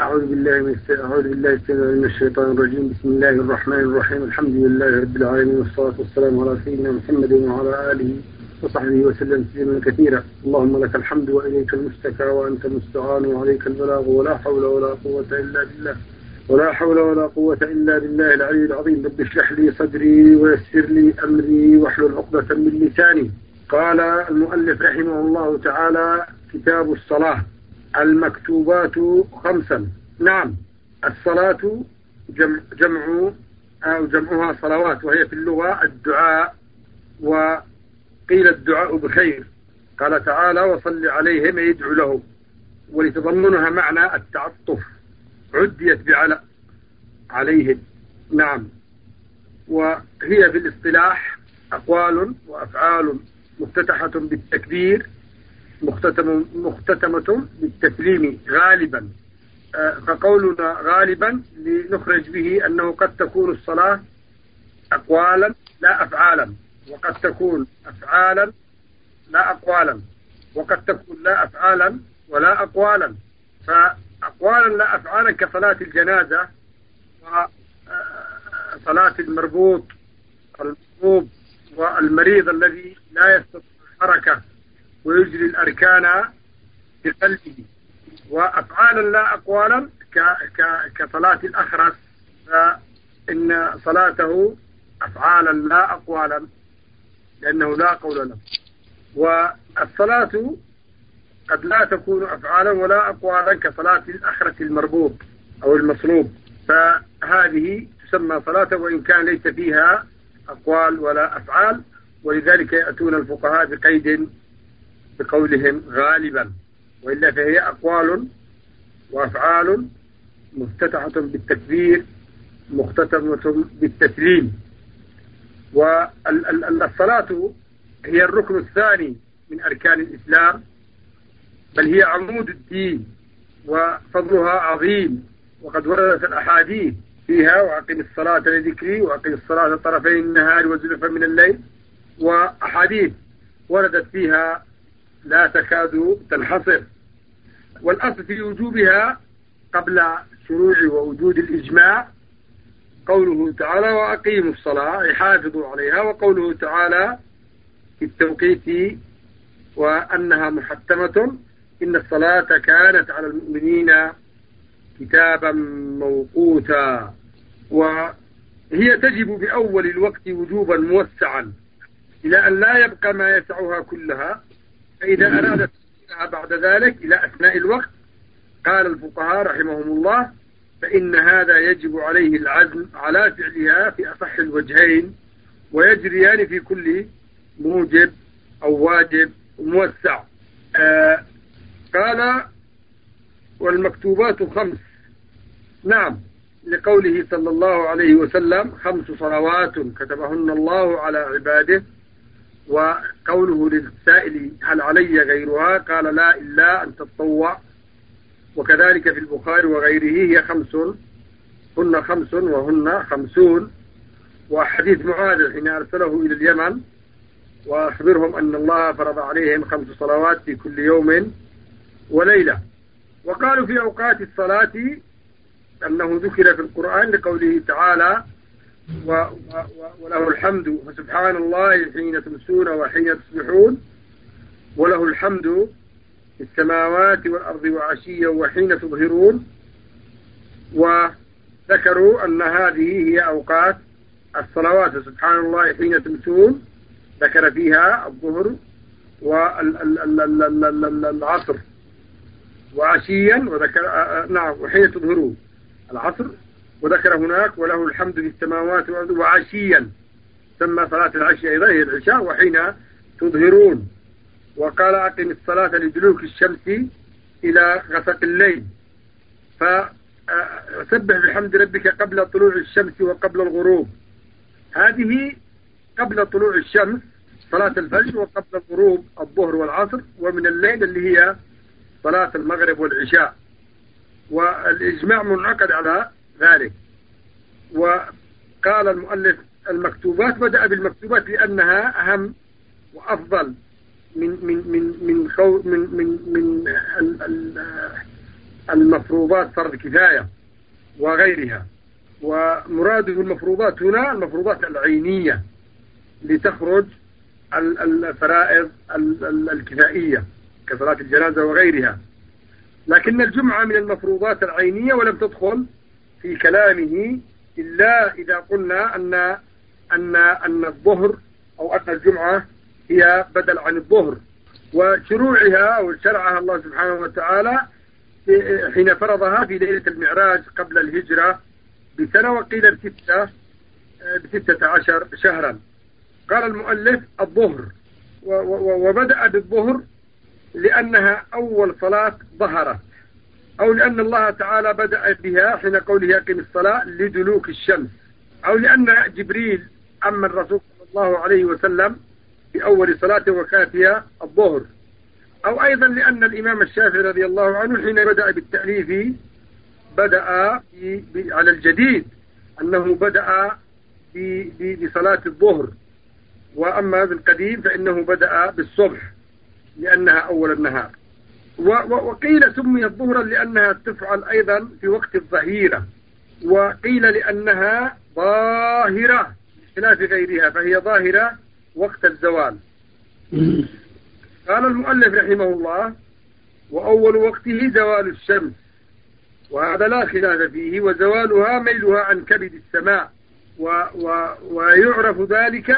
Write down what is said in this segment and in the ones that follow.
أعوذ بالله من الشيطان الرجيم. بسم الله الرحمن الرحيم. الحمد لله رب العالمين، والصلاة والسلام على سيدنا محمد وعلى آله وصحبه وسلم تسليما كثيرا. اللهم لك الحمد وإليك المشتكى وأنت المستعان وعليك البلاغ، ولا حول ولا قوة إلا بالله العلي العظيم. رب اشرح لي صدري ويسر لي أمري واحلل عقدة من لساني. قال المؤلف رحمه الله تعالى: كتاب الصلاة. المكتوبات 5. نعم، الصلاة جمعها صلوات، وهي في اللغة الدعاء، وقيل الدعاء بخير. قال تعالى: وصل عليهم يدعو له، ولتضمنها معنى التعطف، عديت عليهم. نعم، وهي بالاصطلاح أقوال وأفعال مفتتحة بالتكبير مختتمة بالتسليم غالبا. فقولنا غالبا لنخرج به أنه قد تكون الصلاة أقوالا لا أفعالا، وقد تكون أفعالا لا أقوالا، وقد تكون لا أفعالا ولا أقوالا. فأقوالا لا أفعالا كصلاة الجنازة وصلاة المربوط المصوب والمريض الذي لا يستطيع الحركة ويجري الأركان بقلبه. وأفعالا لا أقوالا كصلاة الأخرس، فإن صلاته أفعالا لا أقوالا لأنه لا قول له. والصلاة قد لا تكون أفعالا ولا أقوالا كصلاة الأخرس المربوط أو المصلوب، فهذه تسمى صلاة وإن كان ليس فيها أقوال ولا أفعال. ولذلك يأتون الفقهاء بقيد بقولهم غالبا، وإلا فهي أقوال وأفعال مفتتحة بالتكبير مختتمة بالتسليم. والصلاة هي الركن الثاني من أركان الإسلام، بل هي عمود الدين، وفضلها عظيم. وقد وردت الأحاديث فيها: وأقم الصلاة لذكري، وأقم الصلاة طرفي النهار وزلفا من الليل. وأحاديث وردت فيها لا تكاد تنحصر. والأصل في وجوبها قبل شروع ووجود الإجماع قوله تعالى: وأقيموا الصلاة، حافظوا عليها. وقوله تعالى في التوقيت وأنها محتمة: إن الصلاة كانت على المؤمنين كتابا موقوتا. وهي تجب بأول الوقت وجوبا موسعا إلى أن لا يبقى ما يسعها كلها. فإذا أرادت بعد ذلك إلى أثناء الوقت، قال الفقهاء رحمهم الله: فإن هذا يجب عليه العزم على فعلها في أصح الوجهين، ويجريان في كل موجب أو واجب موسع. قال: والمكتوبات 5. نعم، لقوله صلى الله عليه وسلم: 5 صلوات كتبهن الله على عباده. وقوله للسائل: هل علي غيرها؟ قال: لا، إلا أن تتطوع. وكذلك في البخاري وغيره: هي 5 هن 5 وهن 50. وحديث معاذ حين أرسله إلى اليمن: وأخبرهم أن الله فرض عليهم 5 صلوات في كل يوم وليلة. وقالوا في أوقات الصلاة أنه ذكر في القرآن لقوله تعالى: وله الحمد فسبحان الله حين تمسون وحين تصبحون، وله الحمد في السماوات والأرض وعشيا وحين تظهرون. وذكروا أن هذه هي أوقات الصلوات. سبحان الله حين تمسون ذكر فيها الظهر والعصر، وعشيا وذكر وحين تظهرون العصر، وذكر هناك وله الحمد في السماوات والأرض وعشيا، سمى صلاة العشي أيضا هي العشاء، وحين تظهرون. وقال: أقم الصلاة لدلوك الشمس إلى غسق الليل. فسبح بحمد ربك قبل طلوع الشمس وقبل الغروب. هذه قبل طلوع الشمس صلاة الفجر، وقبل الغروب الظهر والعصر، ومن الليل اللي هي صلاة المغرب والعشاء. والإجماع منعقد على ذلك. وقال المؤلف: المكتوبات، بدأ بالمكتوبات لأنها أهم وأفضل من المفروضات فرض كفاية وغيرها. ومراده المفروضات هنا المفروضات العينية لتخرج الفرائض الكفائية كصلاة الجنازة وغيرها. لكن الجمعة من المفروضات العينية ولم تدخل في كلامه إلا إذا قلنا أن الظهر أو أن الجمعة هي بدل عن الظهر، وشروعها أو شرعها الله سبحانه وتعالى حين فرضها في ليلة المعراج قبل الهجرة بسنة، وقيل ب16 شهرا. قال المؤلف الظهر، وبدأ بالظهر لأنها أول صلاة ظهرت، أو لأن الله تعالى بدأ بها حين قوله أقم الصلاة لدلوك الشمس، أو لأن جبريل أما الرسول صلى الله عليه وسلم في أول صلاة وكانت هي الظهر، أو أيضا لأن الإمام الشافعي رضي الله عنه حين بدأ بالتأليف بدأ على الجديد أنه بدأ بصلاة الظهر، وأما بالقديم فإنه بدأ بالصبح لأنها أول النهار. وقيل سميت ظهرا لأنها تفعل أيضا في وقت الظهيرة، وقيل لأنها ظاهرة بخلاف غيرها فهي ظاهرة وقت الزوال. قال المؤلف رحمه الله وأول وقته زوال الشمس، وهذا لا خلاف فيه، وزوالها ميلها عن كبد السماء، ويعرف ذلك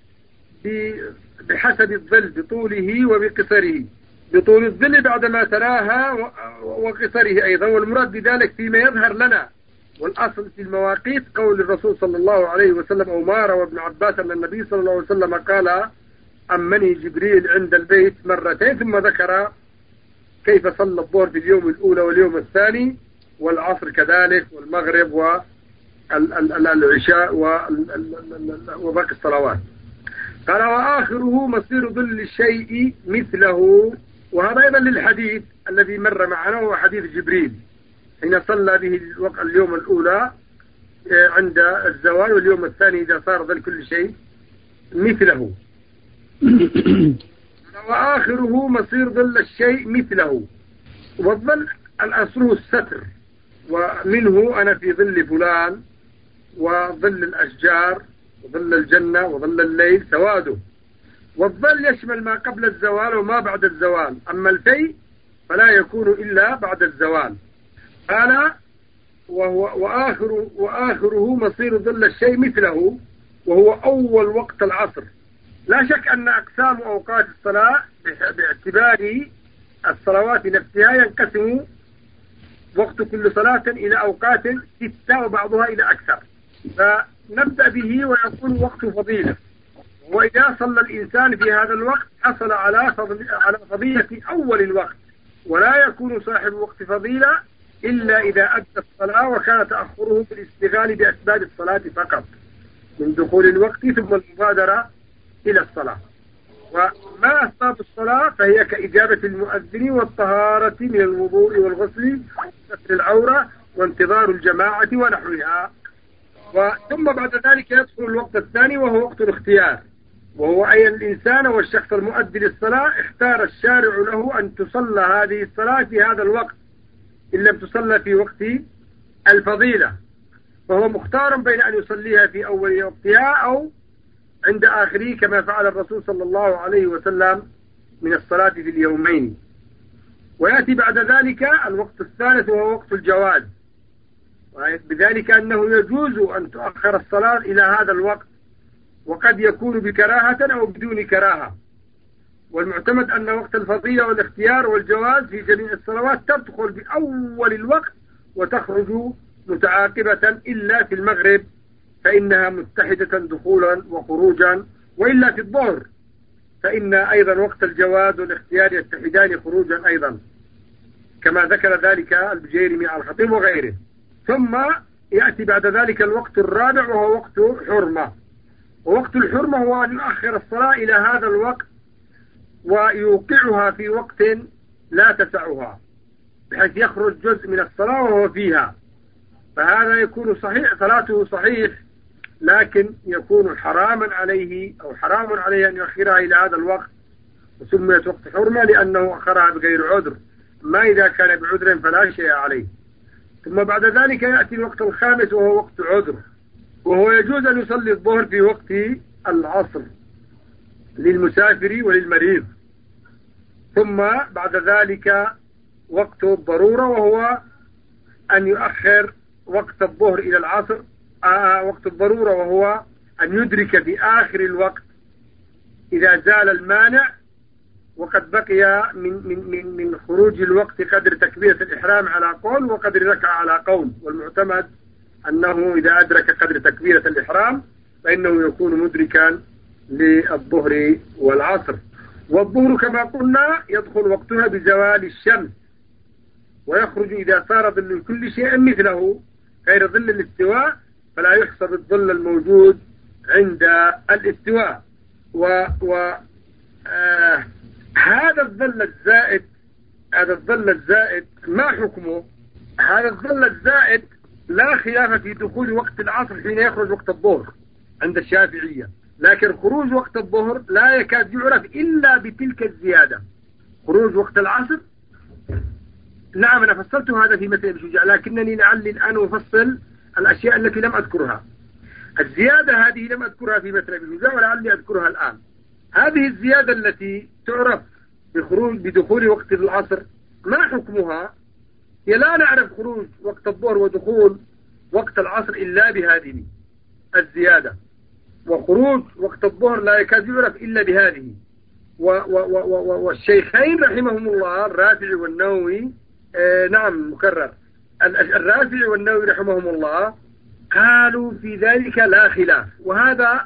بحسب الظل بطوله وبقصره، بطول الظل بعدما تراها وقصره أيضا، والمراد بذلك فيما يظهر لنا. والأصل في المواقيت قول الرسول صلى الله عليه وسلم أو ما روى ابن عباس أن النبي صلى الله عليه وسلم قال أمني جبريل عند البيت مرتين، ثم ذكر كيف صلى الظهر في اليوم الأولى واليوم الثاني، والعصر كذلك، والمغرب والعشاء وباقي الصلوات. قال وآخره مصير ظل الشيء مثله، وهذا أيضا للحديث الذي مر معنا وهو حديث جبريل حين صلى به اليوم الأولى عند الزوال، واليوم الثاني إذا صار ظل كل شيء مثله. وآخره مصير ظل الشيء مثله، والظل الأصل الستر، ومنه أنا في ظل فلان، وظل الأشجار وظل الجنة وظل الليل سواده. والظل يشمل ما قبل الزوال وما بعد الزوال، أما الفي فلا يكون إلا بعد الزوال. قال وآخره مصير ظل الشيء مثله، وهو أول وقت العصر. لا شك أن أقسام أوقات الصلاة باعتبار الصلوات نفسها ينقسم وقت كل صلاة إلى أوقات 6 وبعضها إلى أكثر، فنبدأ به ويكون وقت فضيلة. وإذا صلى الإنسان في هذا الوقت حصل على فضيلة أول الوقت، ولا يكون صاحب وقت فضيلة إلا إذا أدى الصلاة وكان تأخره بالاشتغال بأسباب الصلاة فقط من دخول الوقت ثم المبادرة إلى الصلاة. وما أسباب الصلاة فهي كإجابة المؤذن والطهارة من الوضوء والغسل وستر العورة وانتظار الجماعة ونحوها. ثم بعد ذلك يدخل الوقت الثاني وهو وقت الاختيار، وهو أي الإنسان والشخص المؤدي للصلاة اختار الشارع له أن تصلى هذه الصلاة في هذا الوقت إن لم تصلى في وقت الفضيلة، فهو مختار بين أن يصليها في أول وقتها أو عند آخره كما فعل الرسول صلى الله عليه وسلم من الصلاة في اليومين. ويأتي بعد ذلك الوقت الثالث وهو وقت الجواز، بذلك أنه يجوز أن تؤخر الصلاة إلى هذا الوقت، وقد يكون بكراهة أو بدون كراهة. والمعتمد أن وقت الفضيلة والاختيار والجواز في جميع الصلوات تدخل بأول الوقت وتخرج متعاقبة إلا في المغرب فإنها متحدة دخولا وخروجا، وإلا في الظهر فإن أيضا وقت الجواز والاختيار يتحدان خروجا أيضا كما ذكر ذلك البجيرمي على الخطيب وغيره. ثم يأتي بعد ذلك الوقت الرابع وهو وقت حرمة، ووقت الحرمة هو أن يؤخر الصلاة إلى هذا الوقت ويوقعها في وقت لا تسعها بحيث يخرج جزء من الصلاة وهو فيها، فهذا يكون صحيح صلاته صحيح، لكن يكون حراما عليه أو حرام عليه أن يؤخرها إلى هذا الوقت، وسميت وقت حرمة لأنه أخرها بغير عذر، ما إذا كان بعذر فلا شيء عليه. ثم بعد ذلك يأتي الوقت الخامس وهو وقت عذر، وهو يجوز أن يصلي الظهر في وقت العصر للمسافر وللمريض. ثم بعد ذلك وقت الضرورة، وهو أن يؤخر وقت الظهر إلى العصر. وقت الضرورة وهو أن يدرك في آخر الوقت إذا زال المانع وقد بقي من خروج الوقت قدر تكبيرة الإحرام على قول وقدر ركعة على قول. والمعتمد أنه إذا أدرك قدر تكبيرة الإحرام فإنه يكون مدركا للظهر والعصر. والظهر كما قلنا يدخل وقتها بزوال الشمس، ويخرج إذا صار ظل كل شيء مثله غير ظل الاستواء، فلا يحسب الظل الموجود عند الاستواء. هذا الظل الزائد ما حكمه؟ هذا الظل الزائد لا خلاف في دخول وقت العصر حين يخرج وقت الظهر عند الشافعية، لكن خروج وقت الظهر لا يكاد يعرف إلا بتلك الزيادة. خروج وقت العصر، نعم أنا فصلت هذا في مثل ابن شجاع، لكنني لعلي الآن أفصل الأشياء التي لم أذكرها. الزيادة هذه لم أذكرها في مثل ابن شجاع ولعلي أذكرها الآن. هذه الزيادة التي تعرف بدخول وقت العصر ما حكمها؟ هي لا نعرف خروج وقت الظهر ودخول وقت العصر إلا بهذه الزيادة، وخروج وقت الظهر لا يكاد يعرف إلا بهذه. والشيخين رحمهم الله الرافعي والنووي، نعم مكرر، الرافعي والنووي رحمهم الله قالوا في ذلك لا خلاف، وهذا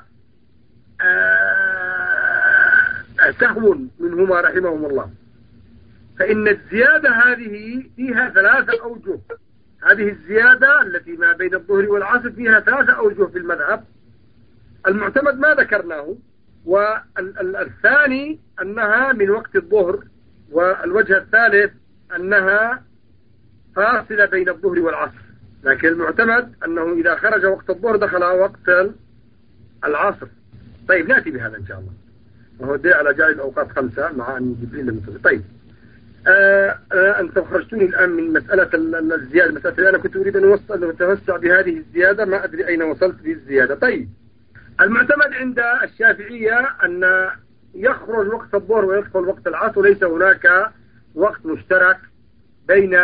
سهو منهما رحمهم الله. فإن الزيادة هذه فيها 3 أوجه. هذه الزيادة التي ما بين الظهر والعصر فيها 3 أوجه في المذهب. المعتمد ما ذكرناه، والثاني أنها من وقت الظهر، والوجه الثالث أنها فاصلة بين الظهر والعصر. لكن المعتمد أنه إذا خرج وقت الظهر دخل وقت العصر. طيب نأتي بهذا إن شاء الله، وهو دي على جائز أوقات 5 مع أن جبريل لم يصل. طيب أنت خرجتوني الآن من مسألة الزيادة. مسألة أنا كنت أريد أن أتوسع بهذه الزيادة، ما أدري أين وصلت بالزيادة. طيب المعتمد عند الشافعية أن يخرج وقت الظهر ويدخل وقت العصر، ليس هناك وقت مشترك بين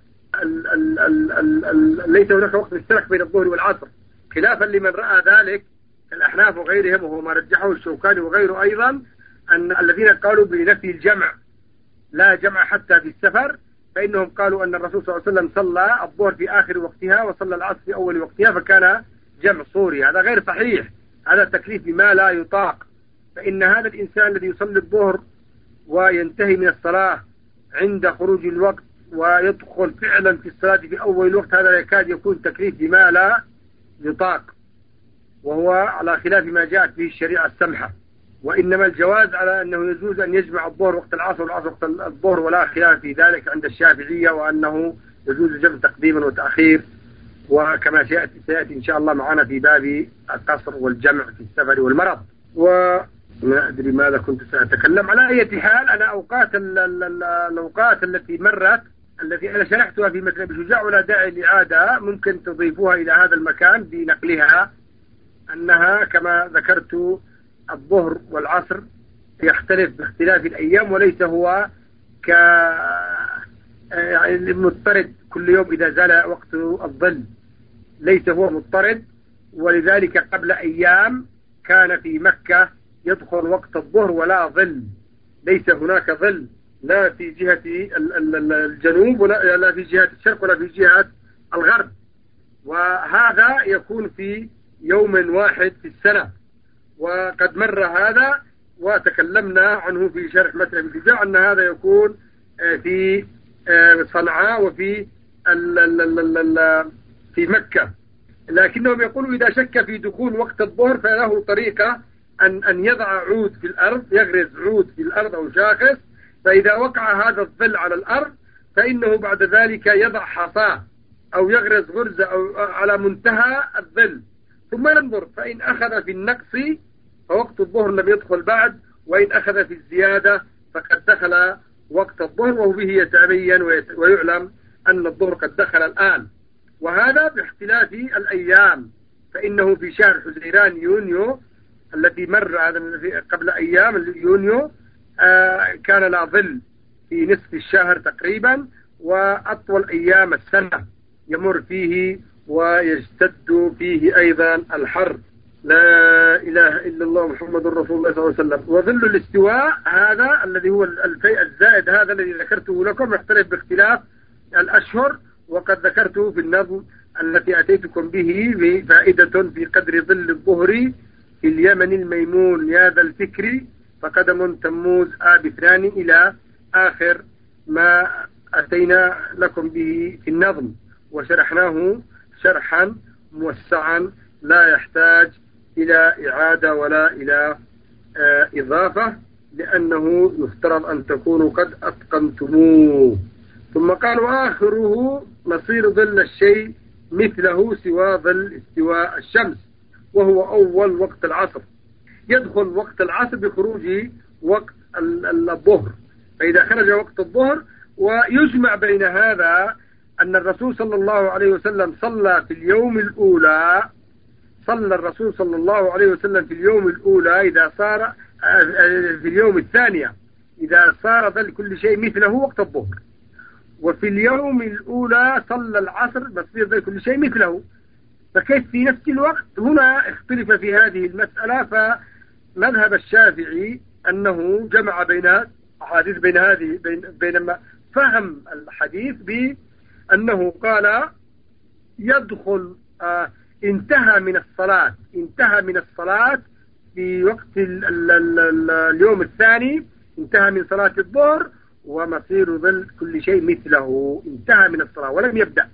ليس هناك وقت مشترك بين الظهر والعصر، خلافا لمن رأى ذلك كالأحناف وغيرهم، وهو ما رجحه الشوكاني وغيره أيضا، أن الذين قالوا بنفي الجمع لا جمع حتى في السفر، فإنهم قالوا أن الرسول صلى الله عليه وسلم صلى الظهر في آخر وقتها وصلى العصر في أول وقتها فكان جمع صوري. هذا غير صحيح، هذا التكليف بما لا يطاق. فإن هذا الإنسان الذي يصلي الظهر وينتهي من الصلاة عند خروج الوقت ويدخل فعلا في الصلاة في أول الوقت، هذا يكاد يكون تكليف بما لا يطاق، وهو على خلاف ما جاءت به الشريعة السمحة. وإنما الجواز على أنه يجوز أن يجمع الظهر وقت العصر والعصر وقت الظهر، ولا خلاف في ذلك عند الشافعية، وأنه يجوز الجمع تقديما وتأخير، وكما سيأتي إن شاء الله معنا في باب القصر والجمع في السفر والمرض. وما أدري ماذا كنت سأتكلم. على أي حال أنا الأوقات التي مرت التي أنا شرحتها في مثل ابن شجاع ولا داعي لإعادة، ممكن تضيفوها إلى هذا المكان بنقلها، أنها كما ذكرت الظهر والعصر يختلف باختلاف الأيام، وليس هو يعني مضطرد كل يوم إذا زال وقت الظل، ليس هو مضطرد. ولذلك قبل أيام كان في مكة يدخل وقت الظهر ولا ظل، ليس هناك ظل لا في جهة الجنوب ولا لا في جهة الشرق ولا في جهة الغرب، وهذا يكون في يوم واحد في السنة. وقد مر هذا وتكلمنا عنه في شرح مثل ابن شجاع أن هذا يكون في صنعاء وفي في مكة. لكنهم يقولوا إذا شك في دخول وقت الظهر فله طريقة أن يضع عود في الأرض، يغرز عود في الأرض أو شاخص، فإذا وقع هذا الظل على الأرض فإنه بعد ذلك يضع حصاه أو يغرز غرزة أو على منتهى الظل، ثم ينظر، فإن أخذ في النقص فوقت الظهر لم يدخل بعد، وإن أخذ في الزيادة فقد دخل وقت الظهر، وهو به يتبين ويعلم أن الظهر قد دخل الآن. وهذا باختلاف الأيام، فإنه في شهر حزيران يونيو الذي مر قبل أيام يونيو كان لا ظل في نصف الشهر تقريبا، وأطول أيام السنة يمر فيه ويشتد فيه أيضا الحر. لا إله إلا الله محمد رسول الله صلى الله عليه وسلم. وظل الاستواء هذا الذي هو الفيء الزائد هذا الذي ذكرته لكم يختلف باختلاف الأشهر، وقد ذكرته في النظم التي أتيتكم به فائدة في قدر ظل الظهر في اليمن الميمون يا ذا الفكر فقدم تموز آب اثنان إلى آخر ما أتينا لكم به في النظم، وشرحناه شرحا موسعا لا يحتاج إلى إعادة ولا إلى إضافة، لأنه يفترض أن تكونوا قد أتقنتموه. ثم قالوا آخره مصير ظل الشيء مثله سوى ظل استواء الشمس، وهو أول وقت العصر. يدخل وقت العصر بخروج وقت الظهر، فإذا خرج وقت الظهر ويجمع بين هذا أن الرسول صلى الله عليه وسلم صلى في اليوم الأولى، صلى الرسول صلى الله عليه وسلم في اليوم الأولى إذا صار في اليوم الثانية إذا صار ظل كل شيء مثله وقت الظهر، وفي اليوم الأولى صلى العصر مصير ظل كل شيء مثله. فكيف في نفس الوقت؟ هنا اختلف في هذه المسألة. فمذهب الشافعي أنه جمع بين أحاديث بين هذه بينما فهم الحديث بأنه قال يدخل انتهى من الصلاة في وقت اليوم الثاني، انتهى من صلاة الظهر ومصير ظل كل شيء مثله، انتهى من الصلاة ولم يبدأ.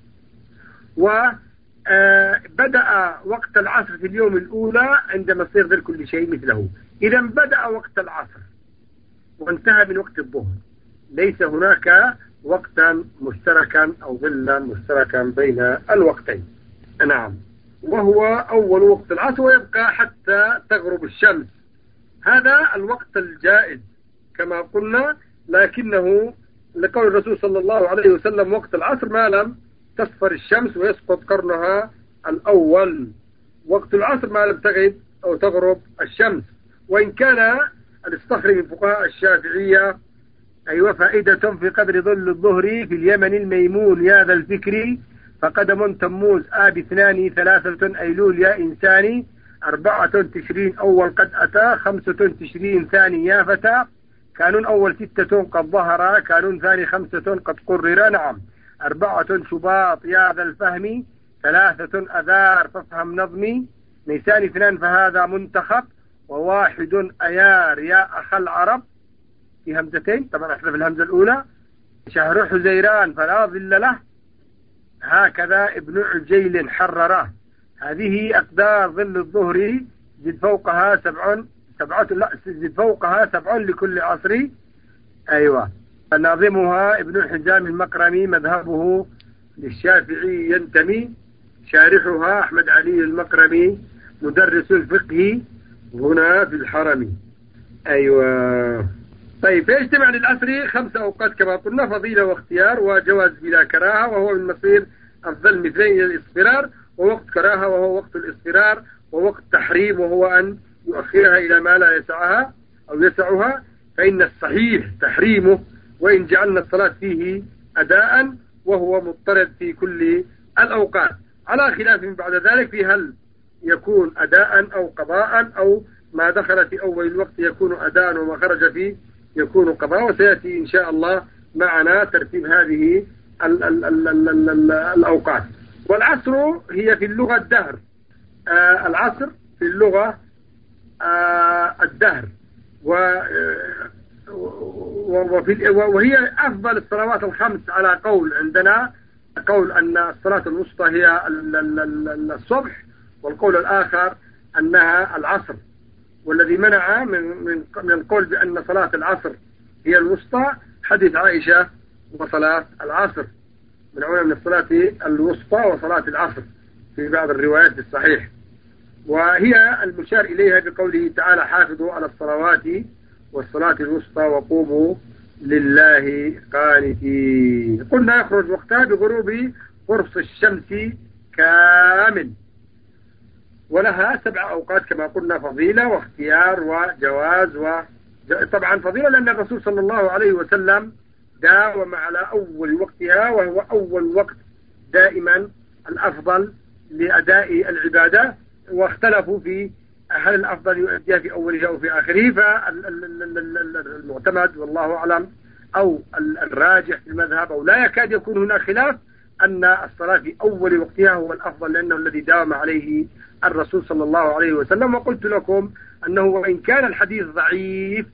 وبدأ وقت العصر في اليوم الأولى عندما يصير ظل كل شيء مثله. إذا بدأ وقت العصر وانتهى من وقت الظهر، ليس هناك وقتا مشتركا أو ظلا مشتركا بين الوقتين. نعم، وهو أول وقت العصر ويبقى حتى تغرب الشمس. هذا الوقت الجائز كما قلنا، لكنه لقول الرسول صلى الله عليه وسلم وقت العصر ما لم تصفر الشمس ويسقط قرنها الأول، وقت العصر ما لم تغب أو تغرب الشمس. وإن كان الاصطخري من فقهاء الشافعية أيوة فائدة في قدر ظل الظهر في اليمن الميمون يا ذا الفكر فقدم تموز آب اثنان ثلاثة أيلول يا إنساني 4 تشرين أول قد أتى 5 تشرين ثاني يا فتى كانون أول 6 قد ظهر كانون ثاني 5 قد قرر. نعم 4 شباط يا ذا الفهم 3 أذار فافهم نظمي نيسان 2 فهذا منتخب و1 أيار يا أخ العرب في همزتين طبعا احذف الهمزة الأولى شهر حزيران فلا ظل له هكذا ابن عجيل حرره. هذه أقدار ظل الظهر زد فوقها 7 زد فوقها 7 لكل عصر. أيوة ناظمها ابن حجام المقرمي مذهبه للشافعي ينتمي، شارحها أحمد علي المقرمي مدرس الفقه هنا في الحرم. أيوة طيب فيجتمع للعصر 5 أوقات كما قلنا فضيلة واختيار وجواز بلا كراهة، وهو من مصير الظل مثلين الاصفرار، ووقت كراهة وهو وقت الاصفرار، ووقت تحريم وهو أن يؤخرها إلى ما لا يسعها أو يسعها، فإن الصحيح تحريمه وإن جعلنا الصلاة فيه أداء وهو مضطرد في كل الأوقات، على خلاف بعد ذلك في هل يكون أداء أو قضاء أو ما دخل في أول الوقت يكون أداء وما خرج فيه يكون قضاء. وسيأتي إن شاء الله معنا ترتيب هذه الأوقات. والعصر هي في اللغة الدهر، العصر في اللغة الدهر، وهي أفضل الصلوات الخمس على قول عندنا، قول أن الصلاة الوسطى هي الصبح، والقول الآخر أنها العصر. والذي منع من القول بأن صلاة العصر هي الوسطى حديث عائشة وصلاة العصر، منعونا من الصلاة الوسطى وصلاة العصر في بعض الروايات الصحيح، وهي المشار إليها بقوله تعالى حافظوا على الصلوات والصلاة الوسطى وقوموا لله قانتين. قلنا يخرج وقتها بغروب قرص الشمس كامل، ولها 7 أوقات كما قلنا، فضيلة واختيار وجواز. طبعا فضيلة لأن الرسول صلى الله عليه وسلم داوم على أول وقتها، وهو أول وقت دائما الأفضل لأداء العبادة، واختلفوا في هل الأفضل يؤديها في أولها أو في آخره. فالمعتمد والله أعلم أو الراجح في المذهب أو لا يكاد يكون هناك خلاف أن الصلاة في أول وقتها هو الأفضل، لأنه الذي داوم عليه الرسول صلى الله عليه وسلم. وقلت لكم أنه وإن كان الحديث ضعيف،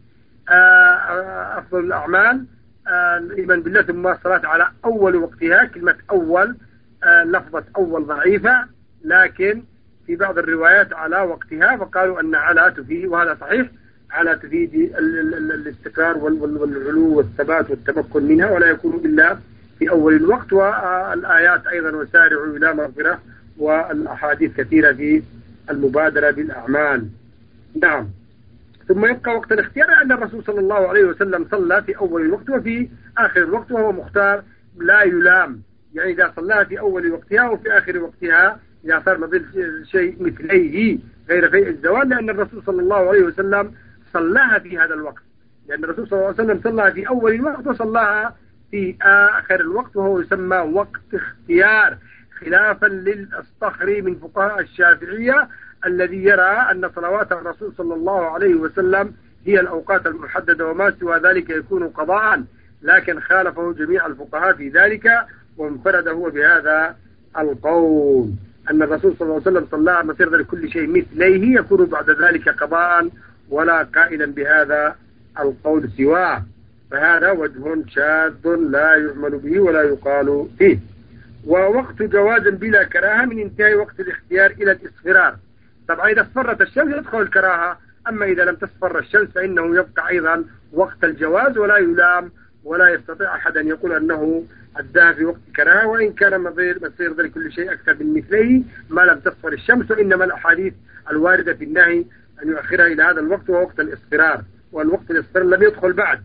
أفضل الأعمال الإيمان بالله ثم الصلاة على أول وقتها. كلمة أول، لفظة أول ضعيفة، لكن في بعض الروايات على وقتها، فقالوا أن على تفيد، وهذا صحيح، على تفيد الاستقرار والعلو والثبات والتمكن منها، ولا يكون إلا في أول الوقت. والآيات أيضا وسارعوا إلى مغفرة، والأحاديث كثيرة في المبادرة بالأعمال. نعم. ثم يبقى وقت الاختيار، أن الرسول صلى الله عليه وسلم صلى في أول الوقت وفي آخر الوقت، وهو مختار لا يلام. يعني إذا صلى في أول وقتها وفي آخر وقتها، إذا صار مظل شيء مثليه غير فيء الزوال، لأن الرسول صلى الله عليه وسلم صلاها في هذا الوقت، لأن الرسول صلى الله عليه وسلم صلاها في أول الوقت وصلاها في آخر الوقت، وهو يسمى وقت اختيار، خلافا للأصطخري من فقهاء الشافعية الذي يرى أن صلوات الرسول صلى الله عليه وسلم هي الأوقات المحددة، وما سوى ذلك يكون قضاء. لكن خالفه جميع الفقهاء في ذلك، وانفرد هو بهذا القول، أن الرسول صلى الله عليه وسلم صلى مسير لكل شيء مثليه، يكون بعد ذلك قضاء، ولا قائلا بهذا القول سواه. فهذا وجه شاذ لا يعمل به ولا يقال فيه. ووقت جواز بلا كراهة من انتهاء وقت الاختيار إلى الإصفرار. طبعا إذا اصفرت الشمس يدخل الكراهة، أما إذا لم تصفر الشمس فإنه يبقى أيضا وقت الجواز، ولا يلام، ولا يستطيع أحد أن يقول أنه أداها في وقت كراهة، وإن كان مصير ذلك كل شيء أكثر من مثله ما لم تصفر الشمس. وإنما الأحاديث الواردة في النهي أن يؤخرها إلى هذا الوقت، وهو وقت الإصفرار، والوقت الإصفرار لم يدخل بعد،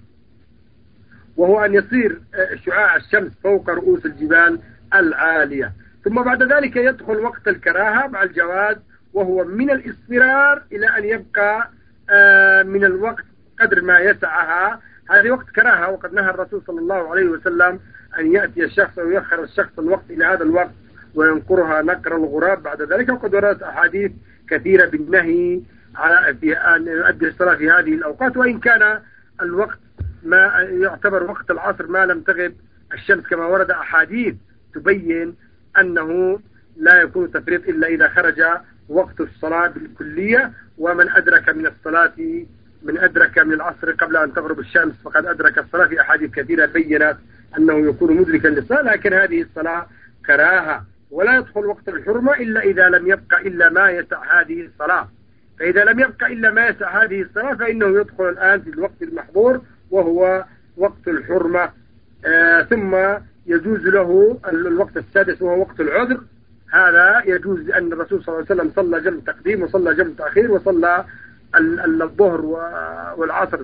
وهو أن يصير شعاع الشمس فوق رؤوس الجبال العالية. ثم بعد ذلك يدخل وقت الكراهة مع الجواز، وهو من الإصفرار إلى أن يبقى من الوقت قدر ما يسعها. هذه وقت كراهة، وقد نهى الرسول صلى الله عليه وسلم أن يأتي الشخص أو يؤخر الشخص الوقت إلى هذا الوقت وينقرها نقر الغراب بعد ذلك. وقد وردت أحاديث كثيرة بالنهي على أن يؤدي الصلاة في هذه الأوقات، وإن كان الوقت ما يعتبر وقت العصر ما لم تغب الشمس، كما ورد أحاديث تبين أنه لا يكون تفريط إلا إذا خرج وقت الصلاة بالكلية. ومن أدرك من الصلاة من العصر قبل أن تغرب الشمس فقد أدرك الصلاة، في أحاديث كثيرة بينت أنه يكون مدركا للصلاة. لكن هذه الصلاة كراهة، ولا يدخل وقت الحرمة إلا إذا لم يبقى إلا ما يسع هذه الصلاة. فإذا لم يبقى إلا ما يسع هذه الصلاة فإنه يدخل الآن في الوقت المحظور، وهو وقت الحرمة. ثم يجوز له الوقت السادس، وهو وقت العذر. هذا يجوز لأن الرسول صلى الله عليه وسلم صلى جمع تقديم وصلى جمع تأخير، وصلى الظهر والعصر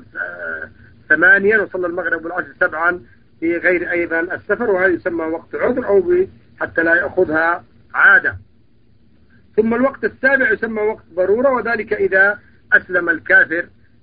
8، وصلى المغرب والعشر 7 في غير أيضا السفر، وهذا يسمى وقت عذر أو حتى لا يأخذها عادة. ثم الوقت السابع يسمى وقت ضرورة، وذلك إذا أسلم الكافر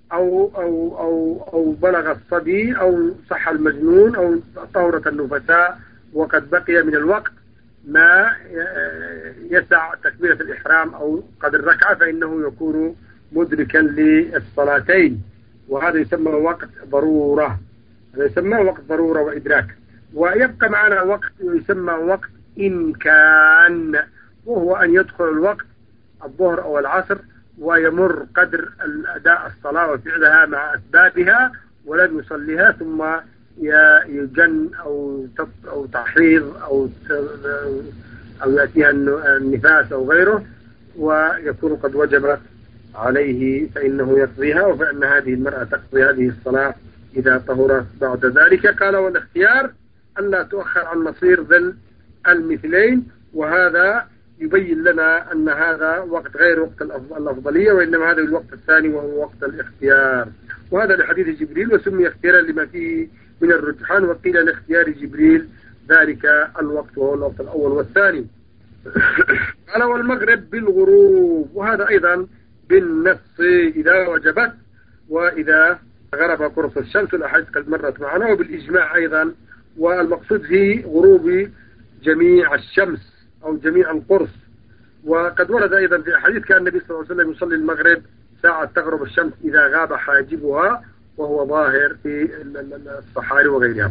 أو بلغ الصبي أو صح المجنون أو طهرت النفساء، وقد بقي من الوقت ما يسع تكبيرة الإحرام أو قدر ركعة، فإنه يكون مدركا للصلاتين، وهذا يسمى وقت ضرورة. هذا يسمى وقت ضرورة وإدراك. ويبقى معنا وقت يسمى وقت إمكان، وهو أن يدخل الوقت الظهر أو العصر ويمر قدر أداء الصلاة وفعلها مع أسبابها ولم يصليها، ثم يجن أو تحريض أو يأتيها النفاس أو غيره، ويكون قد وجبت عليه فإنه يقضيها، وفإن هذه المرأة تقضي هذه الصلاة إذا طهرت بعد ذلك. قال والاختيار ألا تؤخر عن مصير ظل المثلين، وهذا يبين لنا أن هذا وقت غير وقت الأفضلية، وإنما هذا الوقت الثاني وهو وقت الاختيار. وهذا لحديث جبريل، وسمي اختيارا لما فيه من الرجحان، وقيل لاختيار جبريل ذلك الوقت وهو الوقت الأول والثاني. قال والمغرب بالغروب، وهذا أيضا بالنص إذا وجبت وإذا غرب قرص الشمس، الأحاديث قد مرت معنا، وبالإجماع أيضا، والمقصود في غروب جميع الشمس أو جميع القرص. وقد ورد أيضا في أحاديث كان النبي صلى الله عليه وسلم يصلي المغرب ساعة تغرب الشمس إذا غاب حاجبها، وهو ظاهر في الصحاري وغيرها.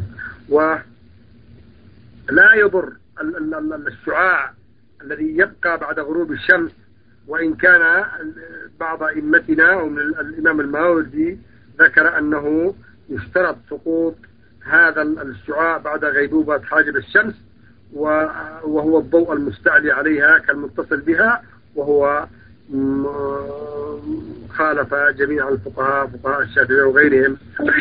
ولا يضر الشعاع الذي يبقى بعد غروب الشمس، وإن كان بعض أئمتنا ومن الإمام الماوردي ذكر أنه يشترط سقوط هذا الشعاع بعد غيبوبة حاجب الشمس، وهو الضوء المستعلي عليها كالمتصل بها، وهو خالف جميع الفقهاء، فقهاء الشافعية وغيرهم،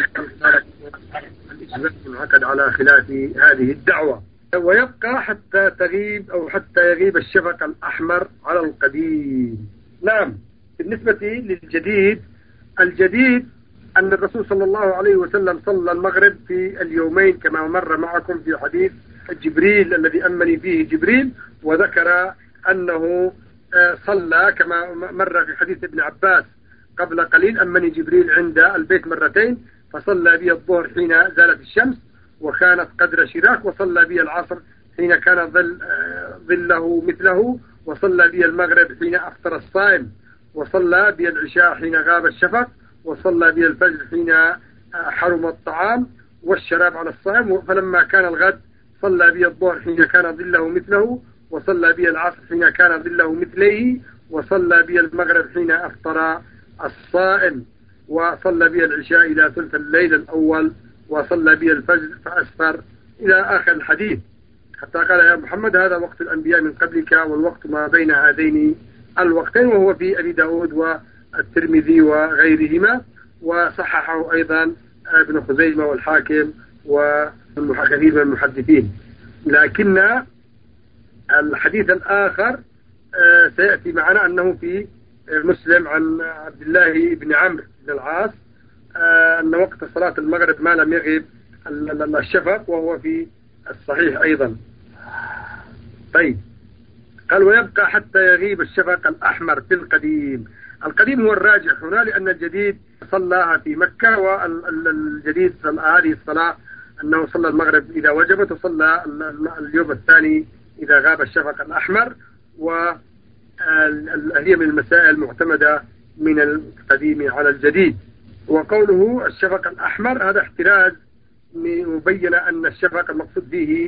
الإجماع منعقد على خلاف هذه الدعوة. ويبقى حتى تغيب أو حتى يغيب الشفق الأحمر على القديم. نعم. بالنسبة للجديد، الجديد أن الرسول صلى الله عليه وسلم صلى المغرب في اليومين كما مر معكم في حديث جبريل الذي أمني فيه جبريل، وذكر أنه صلى كما مر في حديث ابن عباس قبل قليل، أمني جبريل عند البيت مرتين، فصلى بي الظهر حين زالت الشمس وكانت قدر شراك، وصلى بي العصر حين كان ظله مثله، وصلى بي المغرب حين أفطر الصائم، وصلى بي العشاء حين غاب الشفق، وصلى بي الفجر حين حرم الطعام والشراب على الصائم، فلما كان الغد صلى بي الظهر حين كان ظله مثله، وصلى بي العصر حين كان ظله مثليه، وصلى بي المغرب حين أفطر الصائم، وصلى بي العشاء إلى ثلث الليل الأول، وصلى بي الفجر فأسفر إلى آخر الحديث، حتى قال يا محمد هذا وقت الأنبياء من قبلك والوقت ما بين هذين الوقتين، وهو في أبي داود والترمذي وغيرهما، وصححه أيضا ابن خزيمة والحاكم والكثير من المحدثين. لكن الحديث الآخر سيأتي معنا أنه في مسلم عن عبد الله بن عمرو بن العاص أن وقت صلاة المغرب ما لم يغيب الشفق، وهو في الصحيح أيضا. طيب، قال ويبقى حتى يغيب الشفق الأحمر في القديم. القديم هو الراجح هنا، لأن الجديد صلاها في مكة، والجديد هذه الصلاة أنه صلى المغرب إذا وجبت، وصلى اليوم الثاني إذا غاب الشفق الأحمر، وهي من المسائل المعتمدة من القديم على الجديد. وقوله الشفق الأحمر هذا احتراز مبين أن الشفق المقصود به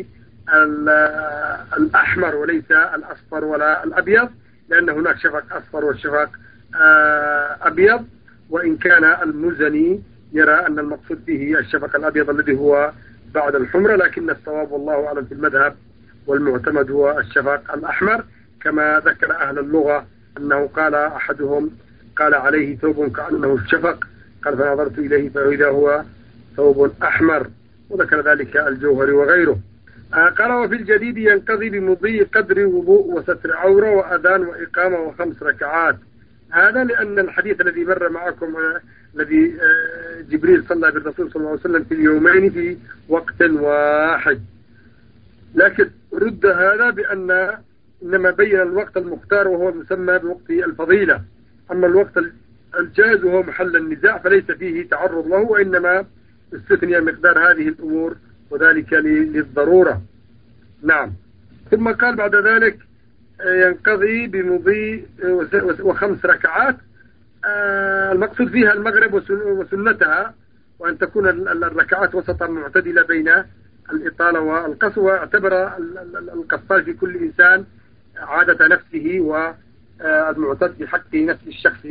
الأحمر وليس الأصفر ولا الأبيض، لأن هناك شفق أصفر والشفق أبيض، وإن كان المزني يرى أن المقصود به الشفق الأبيض الذي هو بعد الحمرة، لكن الصواب والله أعلم في المذهب والمعتمد هو الشفق الأحمر، كما ذكر أهل اللغة أنه قال أحدهم قال عليه ثوب كأنه الشفق، قال فنظرت إليه فإذا هو ثوب أحمر، وذكر ذلك الجوهري وغيره. قال وفي الجديد ينقضي بمضي قدر وضوء وستر عورة وأذان وإقامة و5 ركعات. هذا لأن الحديث الذي مر معكم الذي جبريل صلى بالرسول صلى الله عليه وسلم في اليومين في وقت واحد، لكن رد هذا بأن إنما بين الوقت المختار وهو مسمى بوقت الفضيلة، أما الوقت الجائز وهو محل النزاع فليس فيه تعرض له، وإنما استثني مقدار هذه الأمور وذلك للضرورة. نعم. ثم قال بعد ذلك ينقضي بمضي و5 ركعات، المقصود فيها المغرب وسنتها، وأن تكون الركعات وسطا معتدلة بين الإطالة والقصر، واعتبر القصار في كل إنسان عادة نفسه والمعتد بحق نفس الشخص،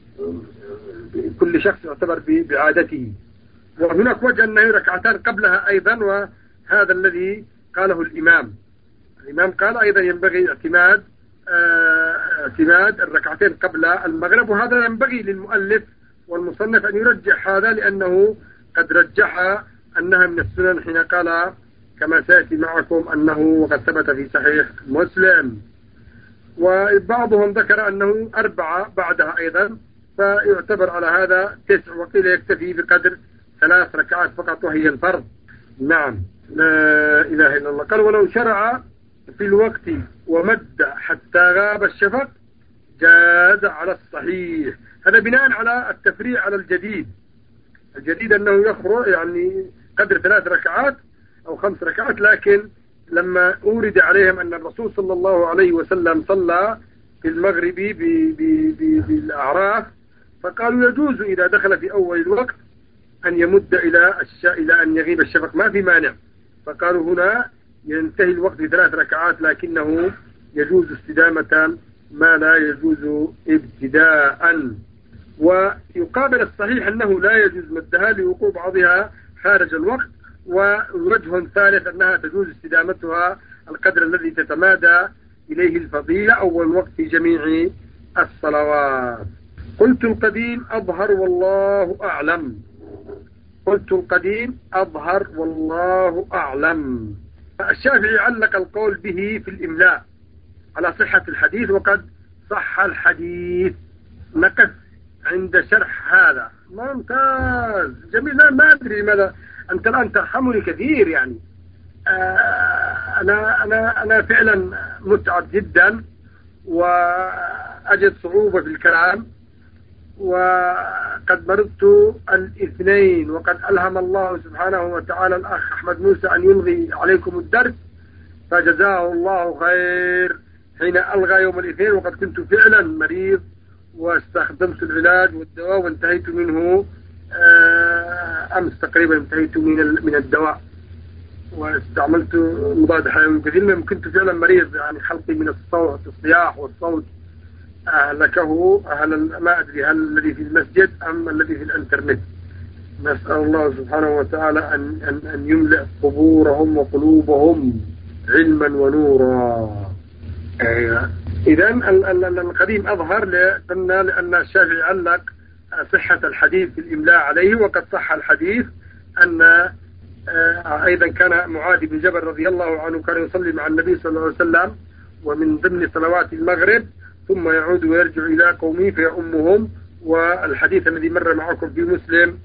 كل شخص يعتبر بعادته. وهناك وجه أنه ركعتان قبلها أيضا، وهذا الذي قاله الإمام قال أيضا ينبغي اعتماد الركعتين قبل المغرب، وهذا ينبغي للمؤلف والمصنف أن يرجح هذا، لأنه قد رجح أنها من السنن حين قال كما سيأتي معكم أنه وقد ثبت في صحيح مسلم. وبعضهم ذكر أنه 4 بعدها أيضا، فيعتبر على هذا 9، وقيل يكتفي بقدر 3 ركعات فقط وهي الفرض. نعم، لا إله إلا الله. قال ولو شرع في الوقت ومد حتى غاب الشفق جاز على الصحيح. هذا بناء على التفريع على الجديد. الجديد أنه يخرج يعني قدر 3 ركعات أو 5 ركعات، لكن لما أورد عليهم أن الرسول صلى الله عليه وسلم صلى في المغرب بالأعراف، فقالوا يجوز إذا دخل في أول الوقت أن يمد إلى أن يغيب الشفق، ما في مانع. فقالوا هنا ينتهي الوقت ب3 ركعات، لكنه يجوز استدامة ما لا يجوز ابتداء. ويقابل الصحيح أنه لا يجوز مدها لوقوع بعضها خارج الوقت، ووجه ثالث أنها تجوز استدامتها القدر الذي تتمادى إليه الفضيلة أول الوقت في جميع الصلوات. قلت القديم أظهر والله أعلم. قلت القديم أظهر والله أعلم. الشافعي علق القول به في الإملاء على صحة الحديث، وقد صح الحديث. نقف عند شرح هذا. ممتاز، جميل. لا ما أدري لماذا أنت الآن ترحمني كثير يعني. أنا فعلا متعب جدا وأجد صعوبة في الكلام، وقد مرضت الاثنين، وقد ألهم الله سبحانه وتعالى الأخ أحمد موسى أن يلغي عليكم الدرس، فجزاه الله خير حين ألغى يوم الاثنين، وقد كنت فعلا مريض واستخدمت العلاج والدواء وانتهيت منه. أمس تقريبا انتهيت من الدواء، واستعملت مضاد حيوي كثير، لأن كنت فعلا مريض يعني حلقي من الصوت، الصياح والصوت أهلكه ما أدري هل الذي في المسجد أم الذي في الانترنت. نسأل الله سبحانه وتعالى أن يملأ قبورهم وقلوبهم علما ونورا. إذن القديم أظهر قلنا لأن الشافعي علق صحة الحديث في الإملاء عليه، وقد صح الحديث أن أيضا كان معاذ بن جبل رضي الله عنه كان يصلي مع النبي صلى الله عليه وسلم، ومن ضمن صلوات المغرب، ثم يعود ويرجع إلى قومه فيأمهم. والحديث الذي مر معكم في مسلم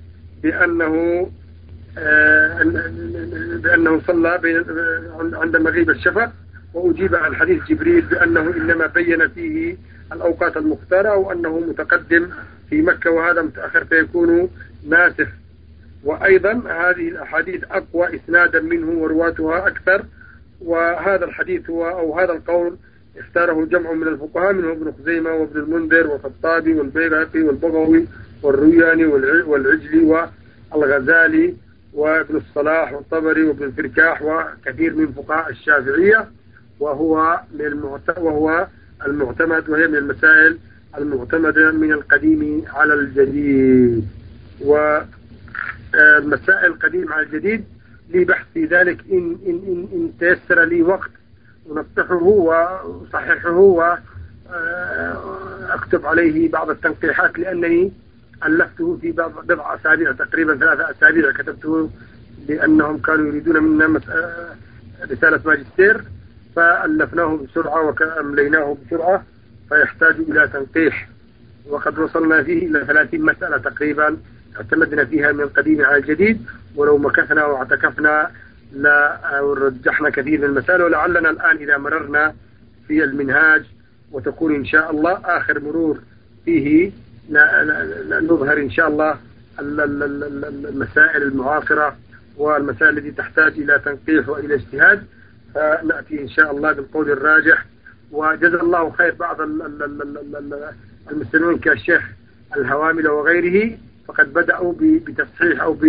بأنه صلى عند مغيب الشفق، وأجيب عن حديث جبريل بأنه إنما بين فيه الأوقات المختارة، وأنه متقدم في مكة وهذا متأخر فيكون ناسخ. وأيضا هذه الأحاديث أقوى إسنادا منه ورواتها أكثر، وهذا الحديث أو هذا القول اختاره جمع من الفقهاء، منهم ابن خزيمة وابن المنذر والخطابي والبيهقي والبغوي والروياني والعجلي والغزالي وابن الصلاح والطبري وابن الفركاح وكثير من فقهاء الشافعية، وهو المعتمد، وهي من المسائل المعتمدة من القديم على الجديد. والمسائل القديم على الجديد لي بحث في ذلك إن تيسر لي وقت ونفتحه وصححه وأكتب عليه بعض التنقيحات، لأنني ألفته في بضع أسابيع تقريبا 3 أسابيع كتبته، لأنهم كانوا يريدون منا رسالة ماجستير، فألفناه بسرعة وأمليناه بسرعة، فيحتاج إلى تنقيح. وقد وصلنا فيه إلى 30 مسألة تقريبا اعتمدنا فيها من القديم على الجديد، ولو مكثنا واعتكفنا رجحنا كثير من المسائل. ولعلنا الآن إذا مررنا في المنهاج وتكون إن شاء الله آخر مرور فيه نظهر إن شاء الله المسائل المعاصرة والمسائل التي تحتاج إلى تنقيح وإلى اجتهاد، فنأتي إن شاء الله بالقول الراجح. وجزا الله خير بعض المستمعين كالشيخ الهوامل وغيره، فقد بدأوا بتصحيح أو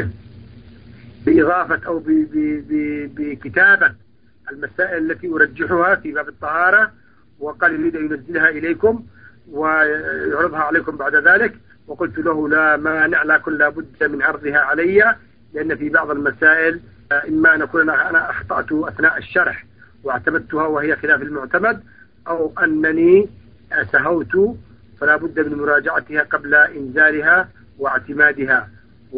بإضافة أو بكتابة المسائل التي أرجحها في باب الطهارة، وقال يريد أن ينزلها إليكم ويعرضها عليكم بعد ذلك. وقلت له لا مانع، لكن لا بد من عرضها علي، لأن في بعض المسائل إما أن أكون أنا أخطأت أثناء الشرح واعتمدتها وهي خلاف المعتمد، أو أنني سهوت، فلا بد من مراجعتها قبل إنزالها واعتمادها.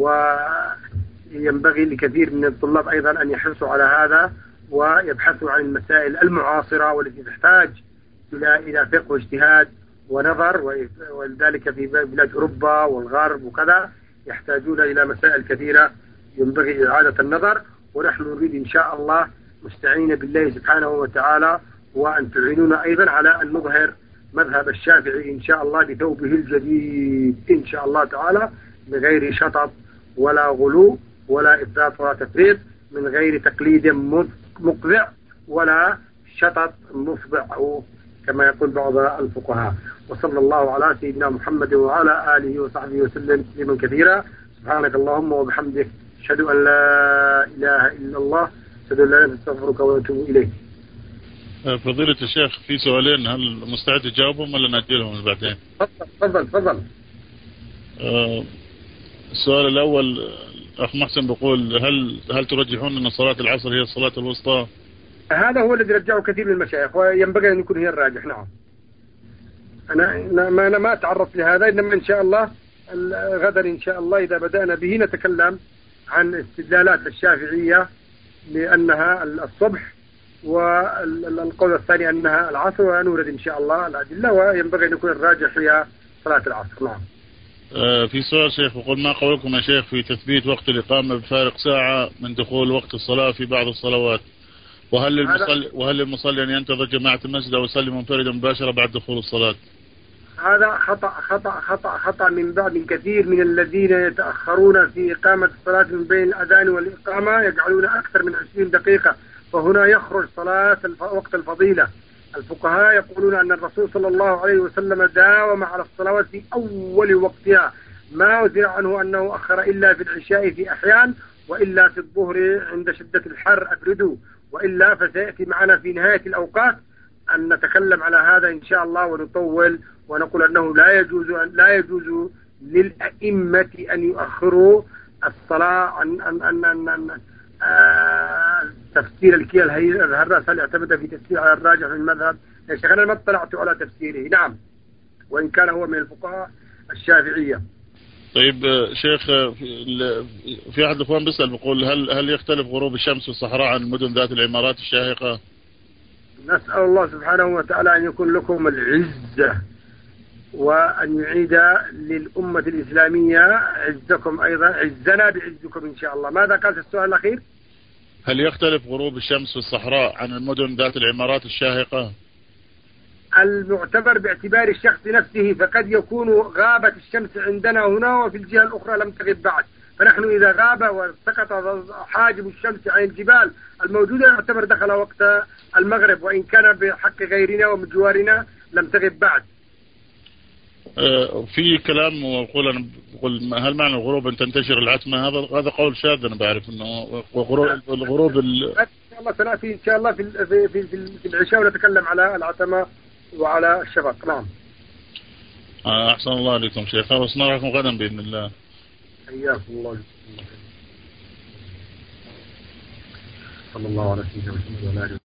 وينبغي لكثير من الطلاب أيضا أن يحرصوا على هذا ويبحثوا عن المسائل المعاصرة والتي تحتاج إلى فقه واجتهاد ونظر، ولذلك في بلاد أوروبا والغرب وكذا يحتاجون إلى مسائل كثيرة ينبغي إعادة النظر، ونحن نريد إن شاء الله مستعين بالله سبحانه وتعالى وأن تعينونا أيضا على أن نظهر مذهب الشافعي إن شاء الله بثوبه الجديد إن شاء الله تعالى، بغير شطط ولا غلو ولا إفراط ولا تفريط، من غير تقليد مقذع ولا شطط مفضع كما يقول بعض الفقهاء. وصلى الله على سيدنا محمد وعلى آله وصحبه وسلم تسليما كثيرا. سبحانك اللهم وبحمدك، أشهد أن لا إله إلا الله، أشهد أن لا إله إلا أنت، أستغفرك وأتوب إليك. فضيلة الشيخ في سؤالين، هل مستعد تجاوبهم ولا نأجلهم بعدين؟ تفضل. السؤال الأول، أخ محسن بيقول هل ترجحون أن صلاة العصر هي الصلاة الوسطى؟ هذا هو الذي رجعه كثير من المشايخ، وينبغي أن يكون هي الراجح. نعم، أنا ما تعرضت لهذا، إنما إن شاء الله غدا إن شاء الله إذا بدأنا به نتكلم عن استدلالات الشافعية لأنها الصبح، والقول الثاني أنها العصر، ونورد إن شاء الله الأدلة، وينبغي أن يكون الراجح هي صلاة العصر. نعم. في سؤال شيخ يقول: ما قولكم يا شيخ في تثبيت وقت الإقامة بفارق ساعة من دخول وقت الصلاة في بعض الصلاة، وهل للمصلي أن ينتظر جماعة المسجد أو يصلي منفردا مباشرة بعد دخول الصلاة؟ هذا خطأ من بعض كثير من الذين يتأخرون في إقامة الصلاة من بين الأذان والإقامة، يجعلون أكثر من 20 دقيقة، فهنا يخرج صلاة وقت الفضيلة. الفقهاء يقولون أن الرسول صلى الله عليه وسلم داوم على الصلوات في أول وقتها، ما أثر عنه أنه أخر إلا في العشاء في أحيان، وإلا في الظهر عند شدة الحر أبردوا، وإلا فسيأتي معنا في نهاية الأوقات أن نتكلم على هذا إن شاء الله ونطول ونقول أنه لا يجوز للأئمة أن يؤخروا الصلاة عن تفسير الكيل الهراس. هل اعتمد في تفسير على الراجح من المذهب؟ يا شيخ أنا ما اطلعت على تفسيره، نعم، وإن كان هو من الفقهاء الشافعية. طيب شيخ، في أحد الأخوان بيسأل بيقول: هل يختلف غروب الشمس في الصحراء عن المدن ذات العمارات الشاهقة؟ نسأل الله سبحانه وتعالى أن يكون لكم العزة، وأن يعيد للأمة الإسلامية عزكم أيضا، عزنا بعزكم إن شاء الله. ماذا قال في السؤال الأخير؟ هل يختلف غروب الشمس في الصحراء عن المدن ذات العمارات الشاهقة؟ المعتبر باعتبار الشخص نفسه، فقد يكون غابت الشمس عندنا هنا وفي الجهة الأخرى لم تغب بعد، فنحن إذا غاب وسقط حاجب الشمس عن الجبال الموجودة يعتبر دخل وقت المغرب، وإن كان بحق غيرنا ومن جوارنا لم تغب بعد. في كلام ويقول هل معنى الغروب أن تنتشر العتمة؟ هذا قول شاذ، أنا بعرف أنه الغروب إن شاء الله سنأتي إن شاء الله في العشاء ونتكلم على العتمة وعلى الشفق. نعم. أحسن الله عليكم شيخ، ونراكم غدا بإذن الله. حياكم الله. صلى الله على سيدنا محمد وعلى آله.